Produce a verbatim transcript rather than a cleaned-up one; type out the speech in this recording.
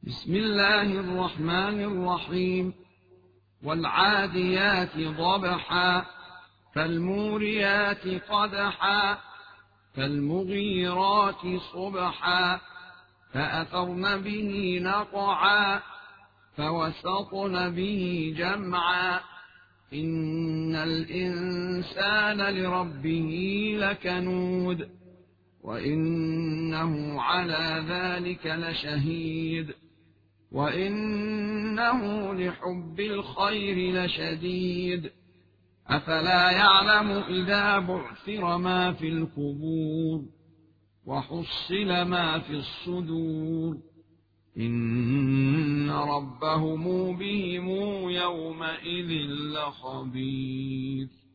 بسم الله الرحمن الرحيم. والعاديات ضبحا فالموريات قدحا فالمغيرات صبحا فأثرن به نقعا فوسطن به جمعا إن الإنسان لربه لكنود وإنه على ذلك لشهيد وإنه لحب الخير لشديد أفلا يعلم إذا بعثر ما في القبور وحصل ما في الصدور إن ربهم بهم يومئذ لخبير.